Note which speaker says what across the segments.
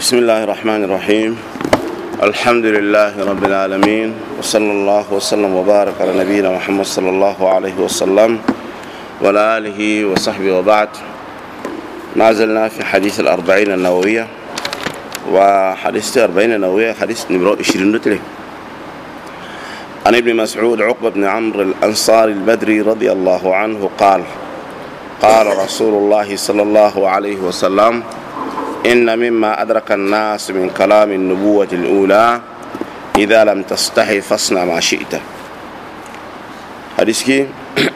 Speaker 1: بسم الله الرحمن الرحيم. الحمد لله رب العالمين، وصلى الله وسلم وبارك على نبينا محمد صلى الله عليه وسلم وعلى آله وصحبه وبعد. ما زلنا في حديث الأربعين النووية، وحديث الأربعين النووية حديث نمرة 20 عن ابن مسعود عقبة بن عمرو الأنصاري البدري رضي الله عنه قال: قال رسول الله صلى الله عليه وسلم: إن مما أدرك الناس من كلام النبوة الأولى إذا لم تستحي فاصنع ما شئت. حديثك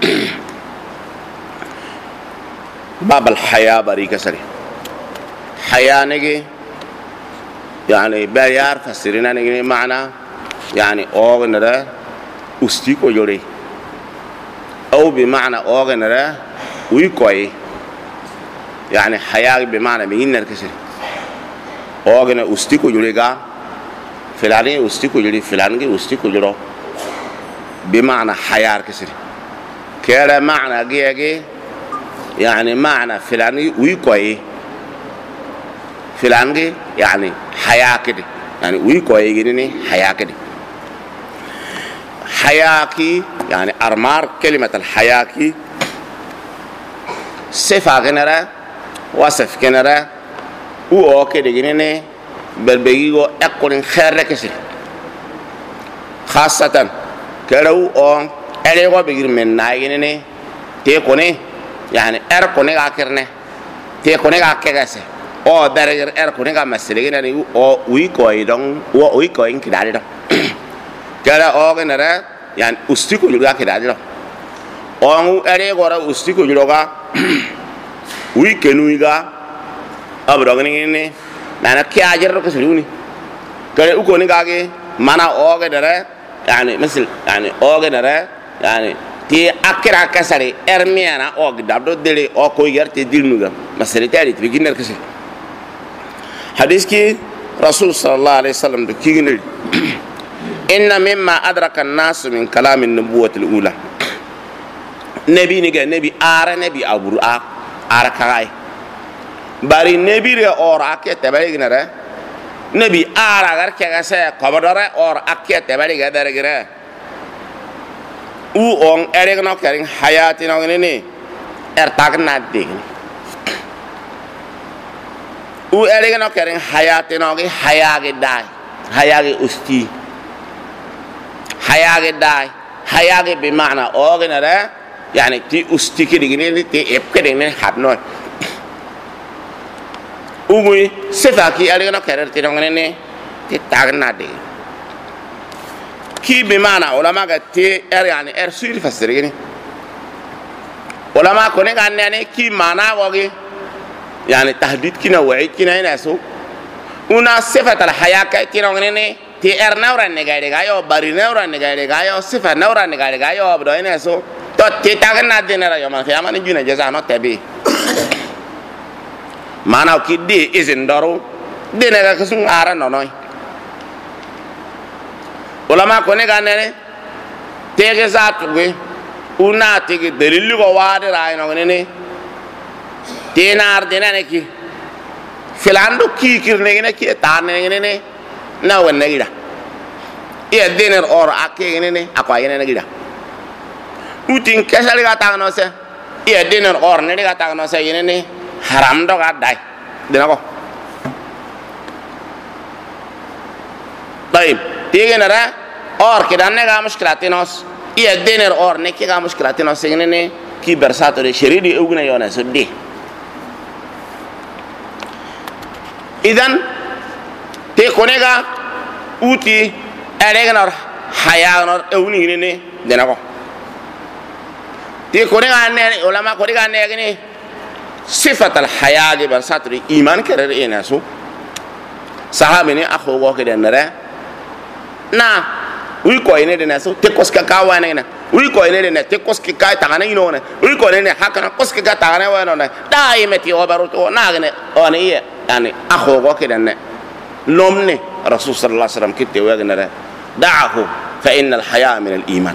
Speaker 1: باب الحياة بريك سري حياة نجي يعني بيار فسرنا نجي معنى يعني أوغنرا أستيكو جوري، أو بمعنى أوغنرا ويكوي، يعني حياة بمعنى مين نركسر أوغنا أستيكو جوريغا فلاني أستيكو جوري فلاني أستيكو جورو بمعنى حياة كسر كلا معنى جيجي يعني معنى فلاني ويكوي فلاني يعني حياة كده، يعني ويكوي جنني حياة كده. حياكي يعني أرمار كلمة الحياكي صفة جنرا وصف كنرا او كده جنني بالبيجو أكون خير كسر، خاصة كلو أو أليغو بيجر من نايجنني تيكوني يعني أركوني عكرني تيكوني عكجاسه أو درجة أركوني كمسلجنني أو ويكوي دون أو ويكوي كده عليه كلا أو كنرا يعني أستيكو جلوكا كده عليه أو أليغو أستيكو جلوكا ويكنويغا أبرغنيني نانا كياجر كسروني كلا أكوني كاجي مانا أوغدرا يعني مثل يعني أوغدرا يعني تي أكرا كسري إرميانا أوغدابدو دلي أو كويغر تديلنوغا مسألة تالي تبيجينر كسر. حديث كي رسول صلى الله عليه وسلم بكيجنر إن مما أدرك الناس من كلام النبوة الأولى نبي نجا نبي نبي أبو أركاي bari nebire or akete baligere nebi ara gar kega se kobodore or akete baligere gere u on eregno kering hayati no ni tagna dig u eregno kering hayati no gi hayage dai hayage usti hayage dai hayage bi maana ognere yani ti usti ki digini ti epkede ni habno umui sefa ki alegno kerer tirongene ne ti tagna de ki be mana ulama ga ti yani sur fasirgini ulama ko ne ganne ne ki mana wogi yani tahdid kina wa'id kina ina so una sifat al hayaka tirongene ne ti nawra ne gaide ga yo bari nawra ne gaide ga yo sifa nawra ne gaide ga yo abdo ina so to ti tagna de ne ra yo man khiyama ni juna jaza no tabi mana kidi izin daru dene ga kasun ara nonoi ulama ko ne ga ne tege zatu ge una tege dalilu go wade ra no ne dinar denane ki filando ki kirne ne ki ta ne ne na wonne gida e dinar or akke ne akwa ne gida utin kesal ga ta no se e dinar or ne ga ta no se ne haram do ga dai dina ko طيب تيجي نرى اور كدانه ga mushkilatinos iya dener or ne ki ga mushkilatinos ne ki bersato de sheridi ugna yona suddi idan te konega uti eregnor hayanor ewni ne dina ko te konega ne ulama ko diga ne gni صفة الحياة برساتري إيمان كرر إناسو صحابني أخو وكذا نرى نا ويكوينه دناسو تكوس كاوانا ويكوينه دنا تكوس كاي تانا ينونا ويكوينه حكنا كوس كاي تانا وانا دائمتي وبروتو ناغنه أنيه يعني أخو وكذا ن لومني رسول صلى الله عليه وسلم كتير ويغنره دعه فإن الحياة من الإيمان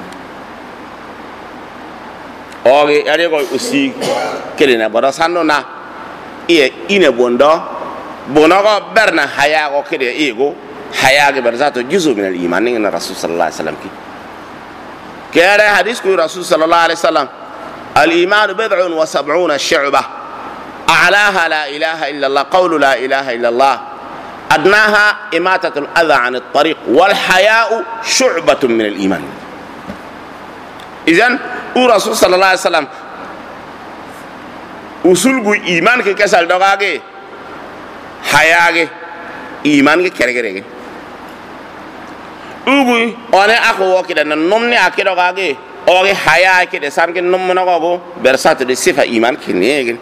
Speaker 1: oge are go usi kelena bara sanno na ine bondo بونغا برنا حياة كده إيجو حياة برزاتو جزء من الإيمان إن الرسول صلى الله عليه وسلم كي كده حديث كل الرسول صلى الله عليه وسلم الإيمان 77 شعبة أعلاها لا إله إلا الله قول لا إله إلا الله أدناها إماتة الأذى عن الطريق والحياء شعبة من الإيمان. إذن الرسول صلى الله عليه وسلم usulgu iman ke kesal dogage hayage iman ke keregere ugu one ako wokida na nomne ake dogage oge haya ke de samke nomna gogo bersat de sifa iman ke nege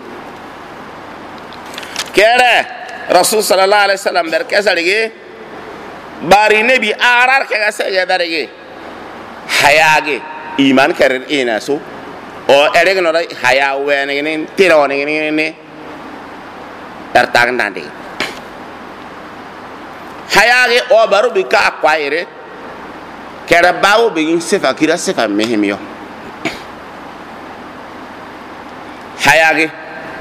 Speaker 1: kere rasul sallallahu alaihi wasallam ber kesalige bari nabi arar ke gase ya darege hayage iman kerer ina so o ereg no haya wene ngene tiro ngene tartang ndande haya ge o baru bika akwaire kera bawo be sifa kira sifa mehimyo haya ge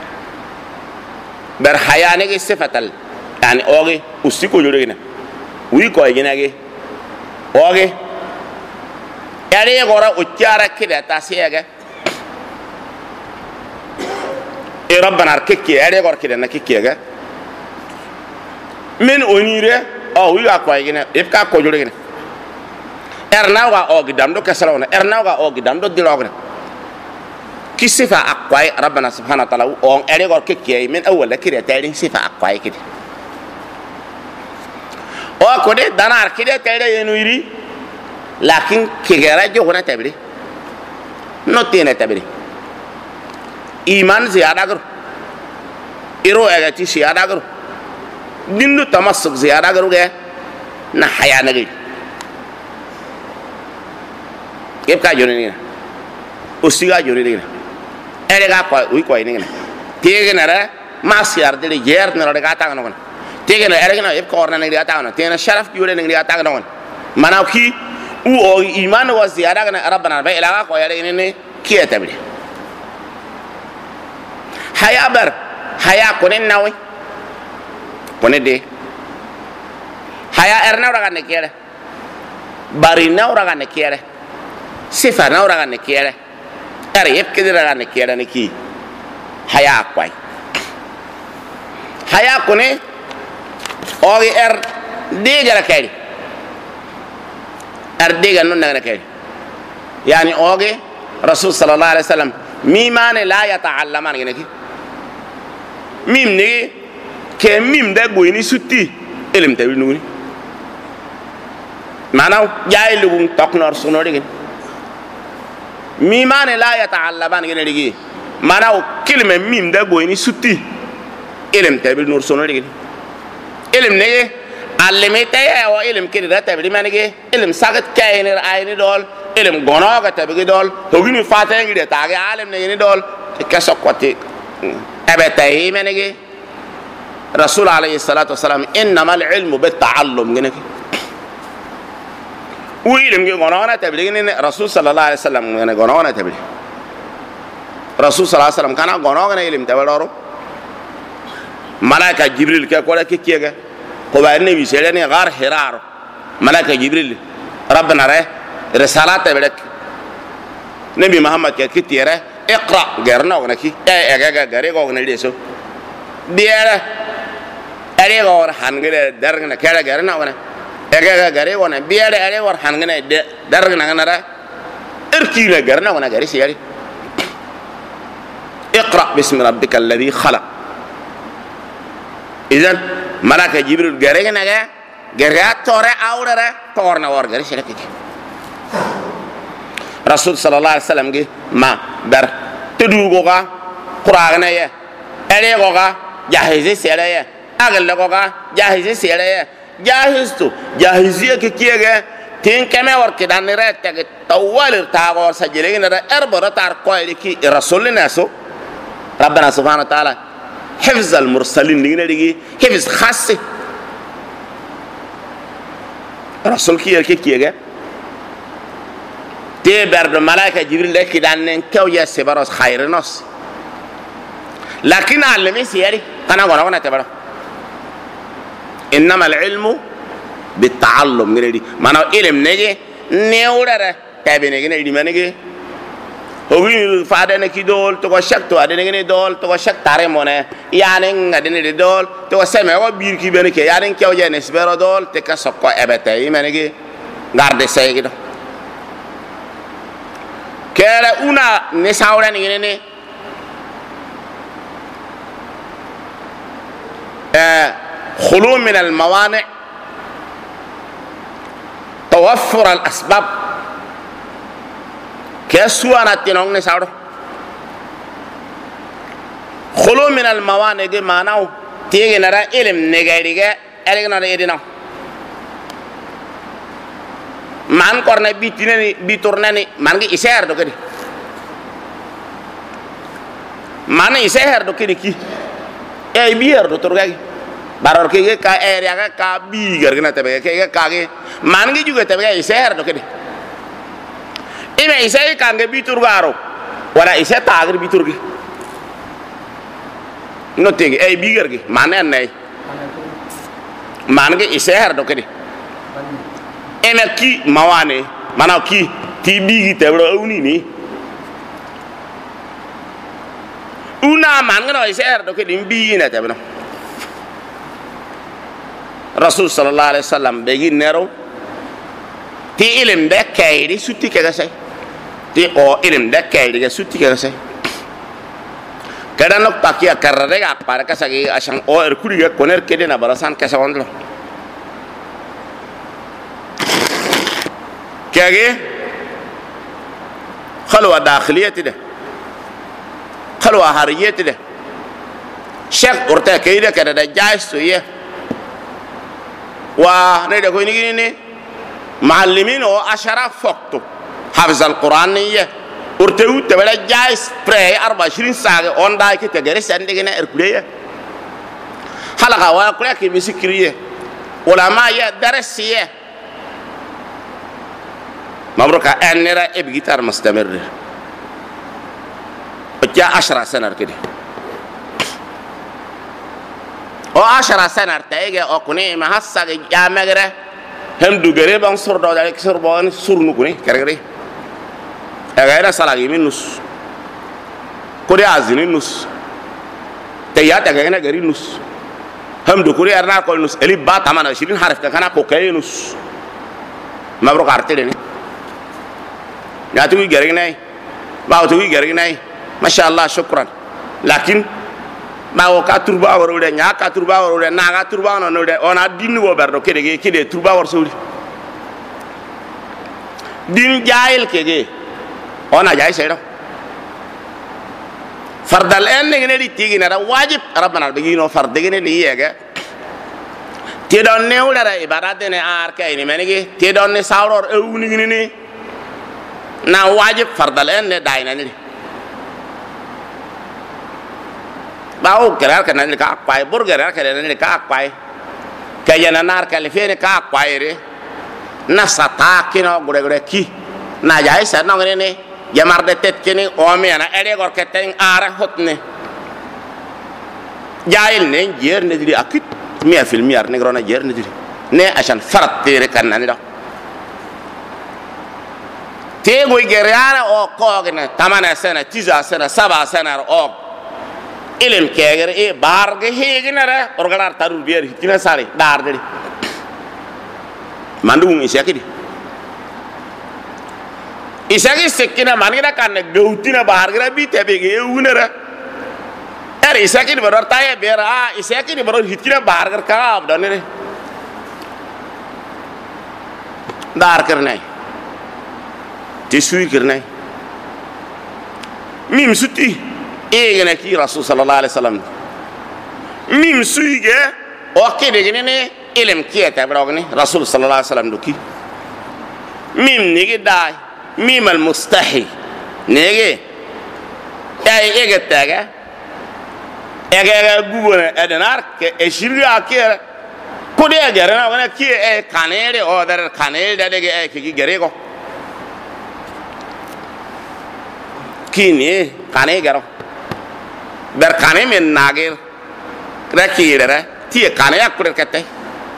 Speaker 1: ber haya ne ge sifatal yani oge usiko jorena wi ko yina ge oge ere gora uchara kida tasiyega ربنا ارككي اري غور كده نككيغا من اونيره او ويغا كويغنا يبكا كوجوريغنا ارناوا او غدام دو كسلونا ارناوا او غدام دو ديلوغنا كي صفه اقواي ربنا سبحانه وتعالى او اري غور ككي من اول كده تارين صفه اقواي كده او كده دانار كده تاري ينويري لكن كيغرا جوغنا تبري نوتينا تبري iman ziyada garo iro agati ziyada garo dindu tamassuk ziyada garo ge na haya nagi kep ka joni ni usiga joni ni ere ga ko wi ko ni tege na ra masyar de yer na ra ga ta no tege na ere na ep ko na ni ga ta no tena sharaf jure ni ga ta no mana ki u o iman wa ziyada na rabbana ba ila ko yare ni ki etabli haya bar haya konen nawi konede haya erna ora ganne kere bari na ora ganne kere sifa na ora ganne kere er yep kedira ganne kere ne ki haya kwai haya kone ori er digara kay er diga non na kay yani oge rasul sallallahu alaihi wasallam mimane la yata'allaman geneki mim ne ke mim da goyni sutti elim tawi nuni manaw jaay lugum toknor suno degen mimane la yata'allaman gene digi manaw kilme mim da goyni sutti elim tawi nur suno degen elim ne alleme tay wa elim kida tawi manige elim sagat kayni ayni dol elim gono ga tabi dol hogini fata ngi de taage alim ne ni dol keso kote أبتهي منك رسول عليه الصلاة والسلام إنما العلم بالتعلم منك ويلم جنوانا تبلغين رسول صلى الله عليه وسلم جنوانا تبلغ رسول صلى الله عليه وسلم كان جنوانا يلم تبلغه ملاك جبريل كقوله كيكيجا قبائل النبي سيدنا غار حرار ملاك جبريل ربنا ره رسالة تبلغ نبي محمد كتيره اقرأ غيرنا ونكي غيري غوغنا ديسو ديالا اري غور حنغنا درغنا كلا غيرنا ونا غيري ونا بيالا اري غور حنغنا درغنا غنا اركينا غيرنا ونا غيري سياري اقرأ باسم ربك الذي خلق اذا ملاك جبريل غيرنا غيري تورا اورا تورنا ور غيري سياري رسول صلى الله عليه وسلم جي ما بر تدوغوغا قراغنا يا اليغوغا جاهزي سيريا اغلغوغا جاهزي سيريا جاهزتو جاهزيه كيكيغا تين كما وركدان ريتك طوال تاغور سجلين اربر تار كويلكي رسول الناس ربنا سبحانه وتعالى حفظ المرسلين نيجي حفظ خاص رسول كيكيغا تبر الملائكة جبريل لك دان كيو يسبرس خير نص لكن علمي سيري أنا غنا تبر إنما العلم بالتعلم غيري ما نو علم نجي نيورة تابين غيري ما نجي هو فادنا كيدول تو شك تو أدنى غني دول تو شك تاريمونه يعني أدنى دول تو سمع وبير كي بني كي يعني كي وجه نسبة دول تكسر قا أبتة ما نجي غارد ساي كده كلا أنا نساورا نيجي خلو من الموانع توفر الأسباب كسوة نتينون نساورا خلو من الموانع دي ماناو تيجي نرى علم نجاريجا علم نرى يدينا man korna bitinani biturnani mangi iser do kedi man iser do kedi ki e bier do turgagi baror ke ka area ka bi gargna tabe ke ka ge mangi juga tabe iser do kedi ime iser ka nge biturgaro wala iser tagir biturgi no tege e bi gargi man en mangi iser do kedi ena ki mawane mana ki ti bigi tebro uni ni una man ngano iser do ke dim bi na tebno rasul sallallahu alaihi wasallam begi nero ti ilim de kayri sutti ke gasay ti o ilim de kayri ga sutti ke gasay kada nok takiya karre ga para ka sagi asang o er kuri ga koner kede na barasan ka sawandlo كاجي خلوة داخلية ده خلوة هارية ده شيخ أرتا كيدا كده ده جايز سويه ونيدا كوي نيجي معلمين أو أشرف فقطو حافظ القرآن نية أرتاو تبلا جايز بري 24 ساعة أون داي كده جريس عندك هنا إركلية حلقة ولا كلها كي مسكرية ولا ما يدرسيه مبروك أنيرا إبجيتار مستمر وجاء 10 سنة كده أو 10 سنة تيجي أو كوني ما هسا جا مغرة هم دوغري بان سور دو دالك سور بان سور نكوني كرغري أغيرا سلاغي منوس كوري أزيني نوس تيات أغيرا غري نوس هم دو كوري أرنا كول نوس إلي بات أمان 20 حرف كنا كوكاي نوس مبروك أرتيني يا توي جريناي باو توي جريناي ما شاء الله شكرا لكن ما هو كاتوربا وروده نيا كاتوربا وروده نا كاتوربا نوده انا دين و بردو كده كده توربا ورسولي دين جايل كده انا جاي سيرو فرض الان نغني تيغي نرا واجب ربنا بيجينو فرض غني ليغا تيدون نيولا عبادات ني ار كاي منيغي تيدون ني ساورور اوني ني na wajib fardal en ne dayna ni bawo kerar kana ni ka kwai burger kana ni ka kwai kayana nar ka lefene ka kwai re na sata kino gure gure ki na jay sa no ne jamar de tet kini o me na ere gor keten ara hotne jail ne jer ne diri akit 100% ne grona jer ne diri ne ashan farat tere kana ni do تيجو يجريانا أو كوغنا 8 سنة 9 سنة 7 سنة أو إلهم كيغر إيه بارغ هيجنا را أورغلار تارول بير هتينا ساري دار دري ماندوم إسحاق دي إسحاق سكينا مانينا كان غوتينا بارغ را بي تبيغي يونا را إسحاق دي برور تايا بير إسحاق دي برور هتينا بارغ كاب دوني دار كرناي تسوي كرناي ميم سوتي إيه جنكي رسول صلى الله عليه وسلم ميم سوي جه أوكي دعيني إلهم كيه تبرعوني رسول صلى الله عليه وسلم دوكي ميم نيجي داي ميم المستحي نيجي إيه تاعه إيه جوبنا أدنار كأشيري أكير كودي أجرنا وانا كيه كانير أو در كانير ده دعيه كي جريكو كيني كانير جرو در كانير من ناقير كده كيره تيه كانير أكبر كته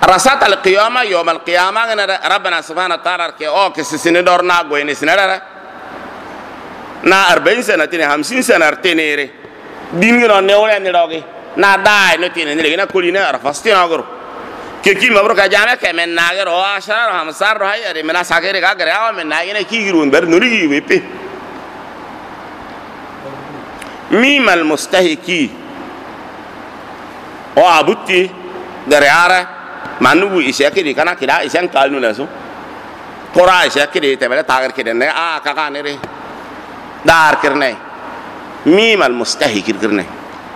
Speaker 1: رسات القيامة يوم القيامة ربنا سبحانه وتعالى كي أو كسسني دورنا قوي نسنرا نا 40 سنة تاني 50 سنة تاني ديننا نقول نراقي نا داي نتيني نلاقينا كلنا رفستين أقول كي مبروك جامع كمن ناقر هو عشرة هم صار رهاي أري منا ساكر كاكر يا من ناقينا كي يروون بر نوري ويبي ميم المستهكي أو أبوتي دريارة منو إشاكري كنا كدا إشان كالنو لسه كورا إشاكري تبلا تاكر كده كاكا نري دار كرني ميم المستهكي كرني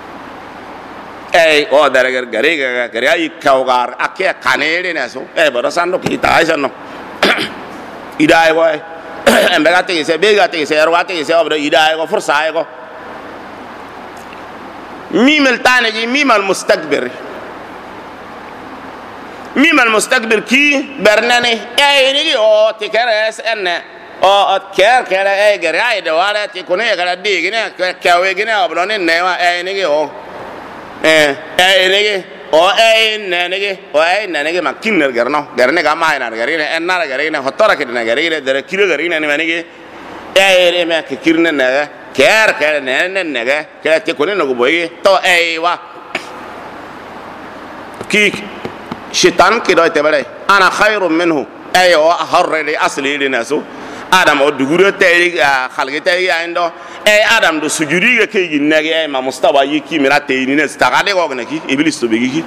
Speaker 1: أي أو درجة غريغة غريغة يكاوغار أكيا كانيري نسو براسانو كيتا إيشانو إداي واي أمبعاتي إيش بيعاتي إيش أرواتي إيش أبدا إداي واي فرصة واي ميم التاني ميم المستكبر ميم المستكبر كي برناني أي نيجي أو تكرس إنه أو كير كير أي غريغة دوالة تكوني كلا ديجينه كاويجينه أبلوني نوا أي نيجي أو nege o nege o nege ma kinner garno garne ga mai na garine enna garine hotora kidna garine dere kiro garine ne manege re me ke kirne ne ker ne nege ke te kone no boye to wa ki shaitan ki do te bare ana khairun minhu o harre li asli li nasu adam o duguro te khalge te ando adam do sujudi ga kay gi nage ma mustawa yiki mirate ni ne stagade go ne ki iblis to begi ki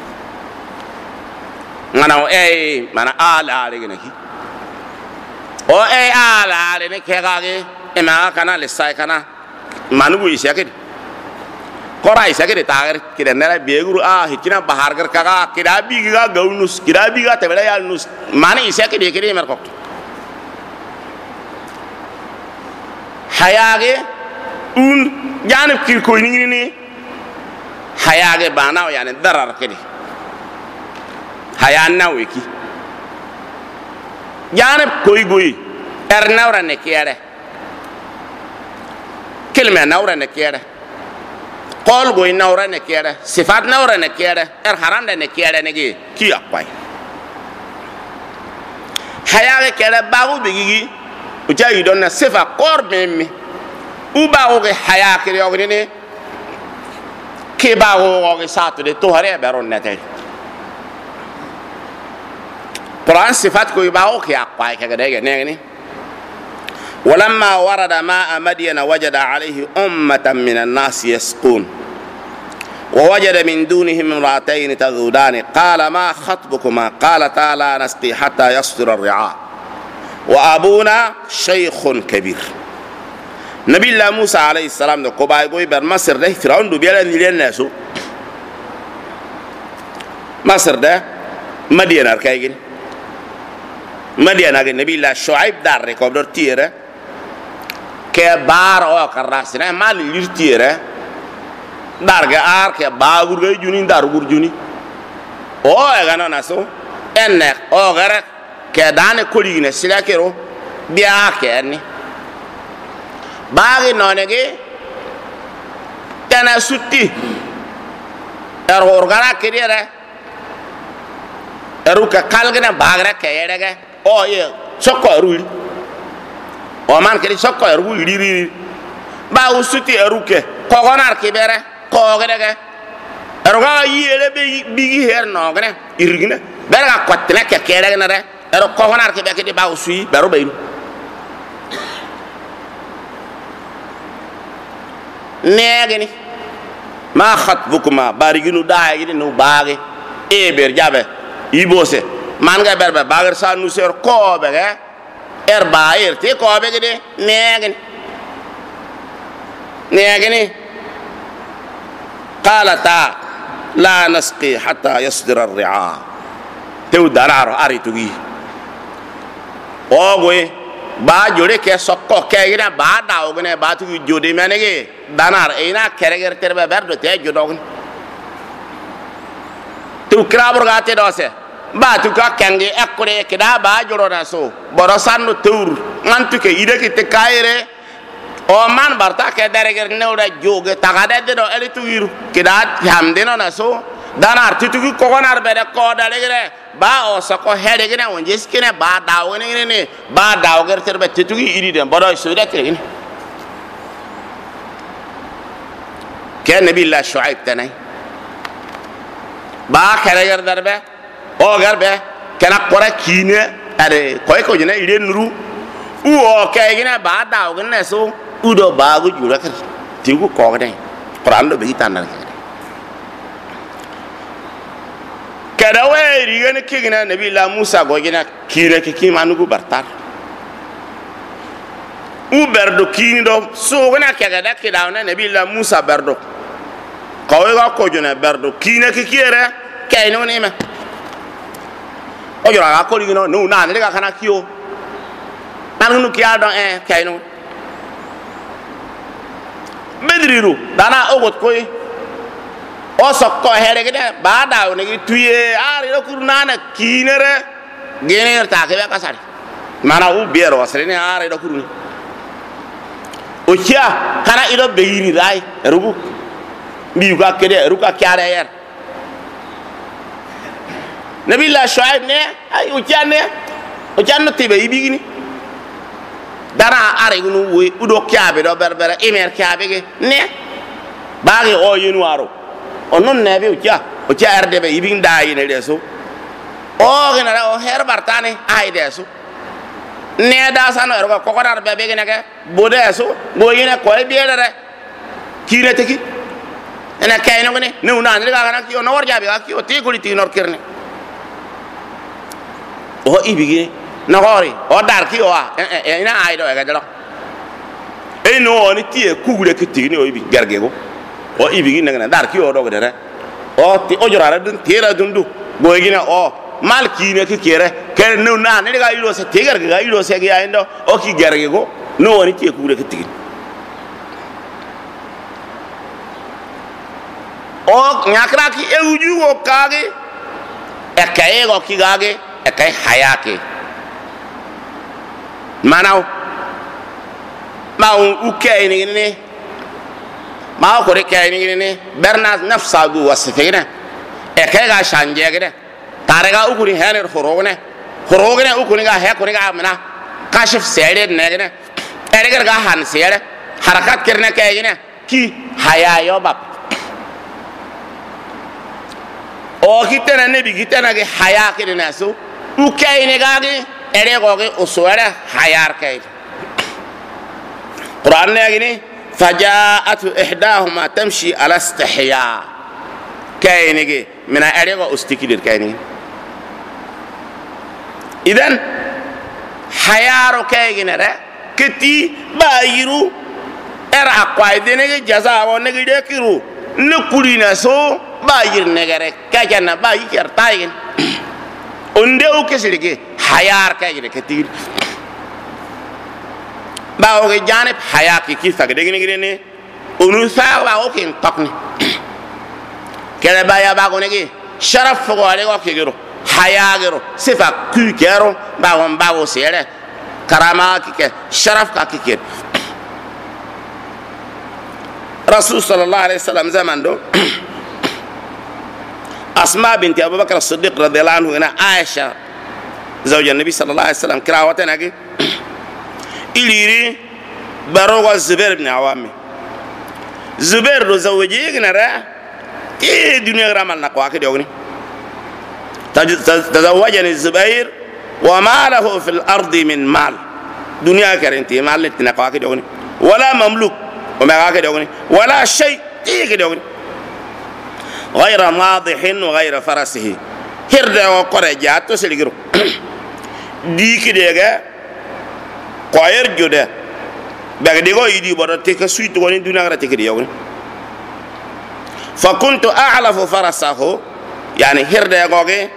Speaker 1: ngana mana ala re ne ki o ala re ne ke ga ge ma kana le sai kana manu bu isake kora isake de tagar ki de ne be guru hikina bahar gar kaga kida bi ga gaunus kida bi ga te bela ya nus mane isake de kire mer ko hayage janib kir koy ni hayage bana yani darar kedi hayan nawiki janib koy goy nawra ne kiyare kelme nawra ne kiyare qol goy nawra ne kiyare sifat nawra ne kiyare haram ne kiyare ne ki akwai hayage kele bagu bigi uja yidonna sifa qorbemi uba oge haya kiri oge ne ke ba oge satu de to hare baron nete Quran sifat ko ba oge akwa ka gade ne ne ولما ورد ماء مدين وجد عليه أمة من الناس يسقون ووجد من دونهم امرأتين تذودان قال ما خطبكما قالتا لا نسقي حتى يصدر الرعاء وأبونا شيخ كبير نبي الله موسى عليه السلام دو كوباي غوي بر مصر ده فرعون دو بيلا نيلن ناسو مصر ده مدين اركايغين مدين اغي نبي الله شعيب دار كوبدور تيره كبار او كراسنا مال ليرتيره دارغا ار كباغور غي جوني دار غور جوني او اغانا ناسو ان او غره كدان كولينا سلاكيرو بيا كاني باغي نونغي تنا سوتي اورغانا كريره اروكا كالغنا باغرا كيرغا او يه سوكو رولي o man kedi sokko er wu riri ba usuti eruke ko gonar kibere ko gedege eruga yele be bigi her no gene irgina berga kotle ke kere na re eru ko gonar kibe kedi ba usui baro be negeni ma khatbukuma bariginu daayini no baage e ber jabe ibose man ga berbe bagar sa nu ser ko bege bair te ko be gede negeni qalata la nasqi hatta yasdira ar-ri'a tew dararo aritugi ogoy ba jore ke sokko ke gina ba daw gene ba tu jode menege danar ina kereger terbe berdo te jodogun tu krabur gate dose ba tu ka kangi akure kida ba joro na so borosan no tour ngantu ke ide ke te kaire o man barta ke dereger ne ora joge tagade de do ele tu wiru kida hamde no na so danar titugi kogonar bede ko dalegre ba o sako hedegene on jeskine ba dawene ne ba dawger terbe titugi iri den bodo suuda kene ke nabi la shuaib tanay ba kare darbe o garbe kana qora kine are koy ko jina ire nuru u o kaygina ba dawgne so udo ba gu jura kar tigu ko gade quran do be tanar kada we rigane kigina nabi la musa go gina kire ke kimanugo bartar u berdo kini do so gona kaga da kidawna nabi la musa berdo kawai ga ko jona berdo kine ke kire kay no ne ma o jora ga ko rigino no na ne ga kana kiyo nan nu kiya do kay no bedriru dana ogot koy o sokko here gede ba daw ne tuye ari do kurna na kinere gener ta ke ka sari mana u biero wasre ne ari do kurni o chia kana ido beiri rai rubu bi ga kede ruka kyare yer nabi la shuaib ne ay o chia no tibe ibigini dara ari gunu we udo kyabe do berbere emer kyabe ge ne baagi o yenu waro onon nebe o chia rdebe ibing dai ne deso o gena o her bartane ay deso ne da sano ergo ko kodar be be gena ke bodeso go yene ko e biedere kire teki ena kayno gene ne una ne ga kana ki o no warjabe ga ki o te goli ti nor kerne o ibigi na hori o dar ki o ina ay do ga dalo e no ni ti e kugure ki ti ni o ibi gergego o ibigi na dar ki o do gede o ti o jorara dun tera dundu go gina o mal ki ne ki kere ken no na ne ga ilo se tegar ga ilo se ga endo o ki gergego no ni ti e kugure ki ti o nyakra ki e uju o kage e kaye go ki gage e kay hayake manaw ma u kay ni ma ko re kay ni bernas nafsa du wasfina e kay ga shanje gede tare ga ukuri hener horogne ukuri ga he ko ga mana kashif sere ne gede ere ga han sere harakat kirne kay ne ki haya yo bab o kitena ne bi kitena ge haya kirne so u kay ne ga ge ere go ge uswara hayar kay Quran ne gini فجاءت إحداهما تمشي على استحياء كاينيجي من أريغا أستكيد كاينيجي إذن حيارو كاينيجي كتي بايرو إرا قايدينيجي جزاء ونيجي ديكيرو نكولينا سو باير نيجي كاينا باير تاين أنديو كسيريجي حيار كاينيجي كتير باو ge janib hayaki ki sag degni ngene onu sa ba o kin takni kele ba ya ba ko negi sharaf fo ale ko kigero hayagero sifa ku kero ba won ba o sere karama ki ke sharaf ka ki ke rasul sallallahu alaihi wasallam zaman do asma binti abubakar as-siddiq radhiyallahu anhu ina aisha zawja nabi sallallahu alaihi wasallam kirawata nagi iliri baroga Zubair ibn Awam Zubair do zawji gnara ti dunya ramal na ko akede ogni tazawwajani Zubair wa ma lahu fil ardi min mal dunya karinti mal na ko akede ogni wala mamluk o ma akede ogni wala shay ti akede ogni غير ماضح وغير فرسه هرده وقرجات سليغرو ديك ديغا قاير جوده بغديغو يدي بودو تيك سويت وني دونا غرا تيك ديغو فكنت اعلف فرسه يعني هرده غوغي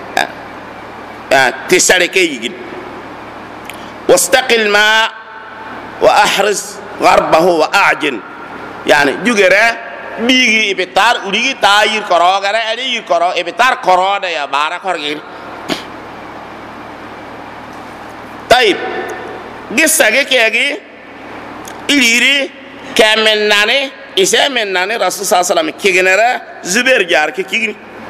Speaker 1: تسالكي يجي واستقل الماء واحرز غربه واعجن يعني جوغره بيجي إبتار وليجي تاير كرا غيره أدي يكرا إبتار كرا ده يا بارا كرجين طيب قصة كي إليري كمن ناني إسمع من ناني رسول صلى الله عليه وسلم كيجنرا زبير جار كيجني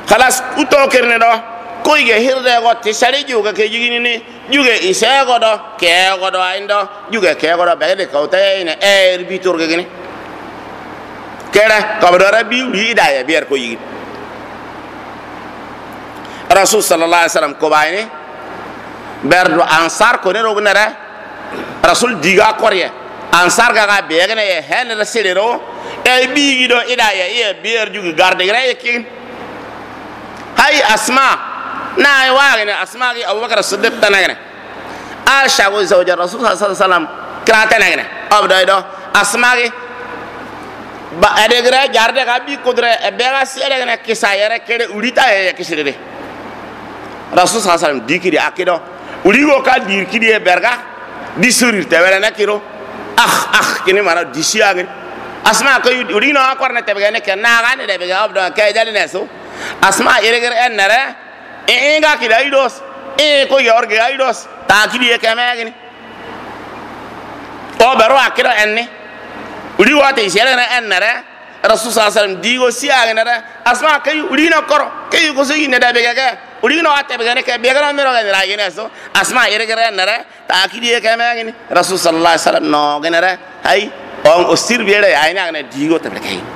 Speaker 1: خلاص وتوكرني ده كوي هيرده قط تسالي جوجا كيجيني ني جوجا إساء قدا كيا قدا عنده جوجا كيا قدا بعد كوتاين بيتور كجني كذا كبر بيو هداية بيار كوي رسول صلى الله عليه وسلم كوبايني بردو أنصار كوني روغنرا رسول ديغا كوريا أنصار كاغا بيغنا هن رسيلرو بيجي دو هداية بيار جوجا غاردغرا يكين هاي أسماء ناي واغنا أسماء أبو بكر الصديق تنغنا عائشة زوج الرسول صلى الله عليه وسلم كرات تنغنا أبدا دو أسماء ba adegra jarde ga bi kudre bega sere na kisayere kede urita e kisire rasul sallallahu alaihi wasallam dikiri akido urigo ka dikiri e berga disurir tewere na kiro kini mara disiage asma ko urino akorna tebega ne kana ga ne bega abdo ka jali neso asma ireger enere inga kida idos ko yorge idos ta kidi e kamagini o bero akido enne uri wate isere na enere rasul sallallahu alaihi wasallam digo siage na asma kay uri na koro kay ko sey ne da bega ga uri no ate bega ne ke bega na mero ga ra gene so asma ere gere nere ta akidi e kama gene rasul sallallahu alaihi wasallam no genere hay on o sir biere ay na ne digo te bega kay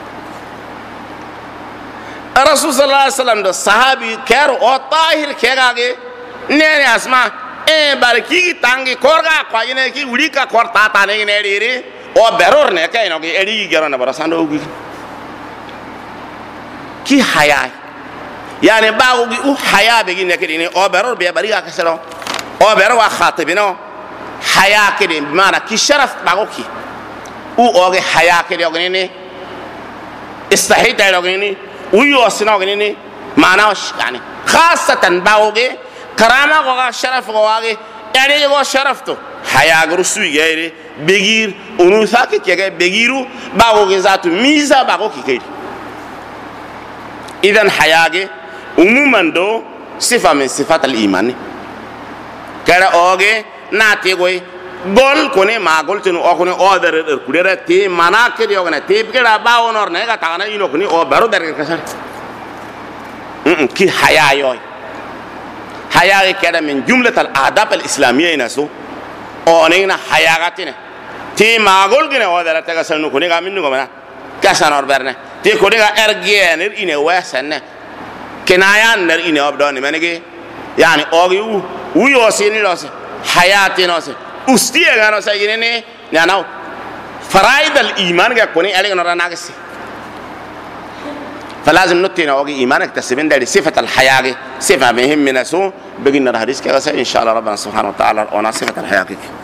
Speaker 1: rasul sallallahu alaihi wasallam do sahabi kero o tahir kega ge ne asma barki tangi korga kwa gene ki uri ka korta ta ne ne ri o beror ne kay no ge eri gero na barasando gi ki hayay يعني باغو حياة بيجينا كده أو برر بيبريها كسرو أو برر وخاطبينه حياة كده بمعنى كي شرف باغو كي أو حياة كده أغنيني استحيت على أغنيني ويوصلنا أغنيني معناه يعني خاصة باغو كرامة غوا شرف غوا يعني غوا شرفته حياة غرسوي غيره بيجير أنوثا كي بيجيرو باغو ذاته ميزة باغو كي إذن حياة عموما دو صفة من صفات الإيمان كذا أوجي ناتيجوي قول كوني ما قول تنو أو كوني أو در كوديرة تي مانا كذي أو كنا تي بكرة باو نور نيجا تانا ينو كوني أو بارو در كسر كي حياة يوي حياة كذا من جملة الآداب الإسلامية نسو أو نيجنا حياة كتير تي ما قول كنا أو در تكسر نو كوني كامين نو كمنا كسر نور برنا تي كوني كأرجع نر إنه واسنة كنايان نر إنه أبدان منك يعني أوجي ويوسيني لاسه حياتي لاسه أستيه كانوا سيجيني يعني فرائض الإيمان كوني أليك نورا ناقصي فلازم نتينا أوجي إيمانك تسبين ده صفة الحياة صفة مهم من سو بقينا الحديث كذا إن شاء الله ربنا سبحانه وتعالى أنا صفة الحياة